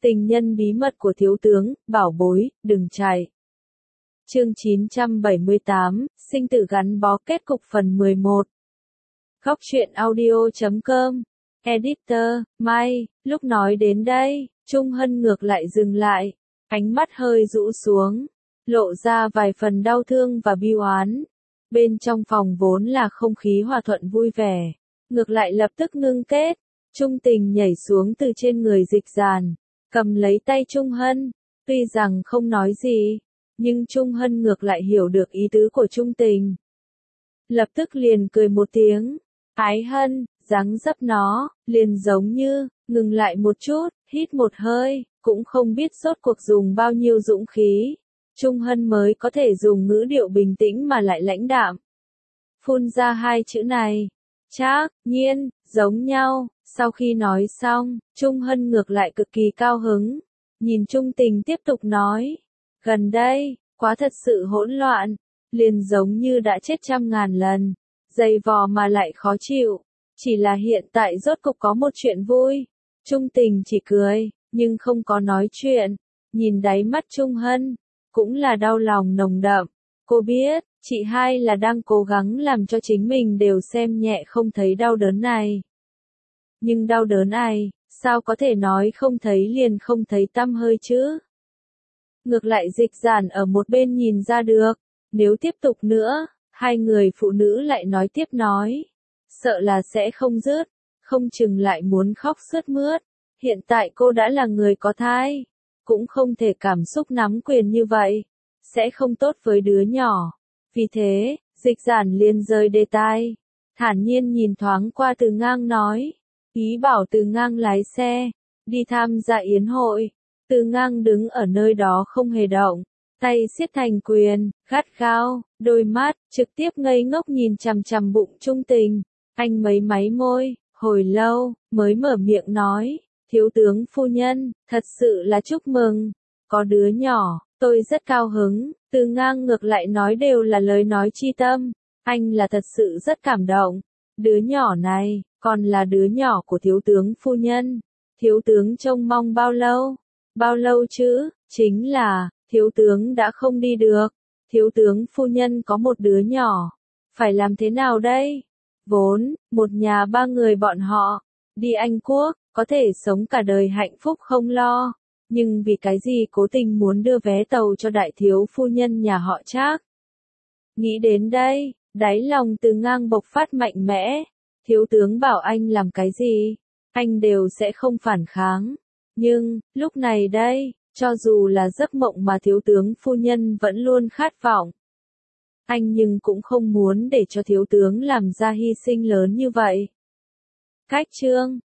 Tình nhân bí mật của thiếu tướng, bảo bối, đừng chạy. Chương 978, sinh tử gắn bó kết cục phần 11. Góc truyện audio.com. Editor, May, lúc nói đến đây, Trung Hân ngược lại dừng lại, ánh mắt hơi rũ xuống, lộ ra vài phần đau thương và bi oán. Bên trong phòng vốn là không khí hòa thuận vui vẻ, ngược lại lập tức ngưng kết. Trung Tình nhảy xuống từ trên người Dịch Dàn, cầm lấy tay Trung Hân, tuy rằng không nói gì, nhưng Trung Hân ngược lại hiểu được ý tứ của Trung Tình. Lập tức liền cười một tiếng, Ái Hân, dáng dấp nó, liền giống như, ngừng lại một chút, hít một hơi, cũng không biết rốt cuộc dùng bao nhiêu dũng khí. Trung Hân mới có thể dùng ngữ điệu bình tĩnh mà lại lãnh đạm. Phun ra hai chữ này, trác nhiên, giống nhau. Sau khi nói xong, Trung Hân ngược lại cực kỳ cao hứng, nhìn Trung Tình tiếp tục nói, gần đây, quá thật sự hỗn loạn, liền giống như đã chết trăm ngàn lần, dày vò mà lại khó chịu, chỉ là hiện tại rốt cục có một chuyện vui. Trung Tình chỉ cười, nhưng không có nói chuyện, nhìn đáy mắt Trung Hân, cũng là đau lòng nồng đậm. Cô biết, chị hai là đang cố gắng làm cho chính mình đều xem nhẹ không thấy đau đớn này. Nhưng đau đớn này, sao có thể nói không thấy liền không thấy tăm hơi chứ? Ngược lại Dịch Dàn ở một bên nhìn ra được, nếu tiếp tục nữa, hai người phụ nữ lại nói tiếp nói, sợ là sẽ không dứt, không chừng lại muốn khóc sướt mướt. Hiện tại cô đã là người có thai, cũng không thể cảm xúc nắm quyền như vậy, sẽ không tốt với đứa nhỏ. Vì thế, Dịch Dàn liền rời đề tài, thản nhiên nhìn thoáng qua Từ Ngang nói, ý bảo Từ Ngang lái xe, đi tham gia yến hội. Từ Ngang đứng ở nơi đó không hề động, tay siết thành quyền, gắt gao, đôi mắt, trực tiếp ngây ngốc nhìn chằm chằm bụng Trung Tình. Anh mấy máy môi, hồi lâu, mới mở miệng nói, thiếu tướng phu nhân, thật sự là chúc mừng, có đứa nhỏ, tôi rất cao hứng. Từ Ngang ngược lại nói đều là lời nói chi tâm, anh là thật sự rất cảm động. Đứa nhỏ này, còn là đứa nhỏ của thiếu tướng phu nhân. Thiếu tướng trông mong bao lâu? Bao lâu chứ? Chính là, thiếu tướng đã không đi được. Thiếu tướng phu nhân có một đứa nhỏ. Phải làm thế nào đây? Vốn, một nhà ba người bọn họ, đi Anh Quốc, có thể sống cả đời hạnh phúc không lo. Nhưng vì cái gì cố tình muốn đưa vé tàu cho đại thiếu phu nhân nhà họ Trác? Nghĩ đến đây, đáy lòng Từ Ngang bộc phát mạnh mẽ. Thiếu tướng bảo anh làm cái gì, anh đều sẽ không phản kháng. Nhưng, lúc này đây, cho dù là giấc mộng mà thiếu tướng phu nhân vẫn luôn khát vọng, anh nhưng cũng không muốn để cho thiếu tướng làm ra hy sinh lớn như vậy. Cách chương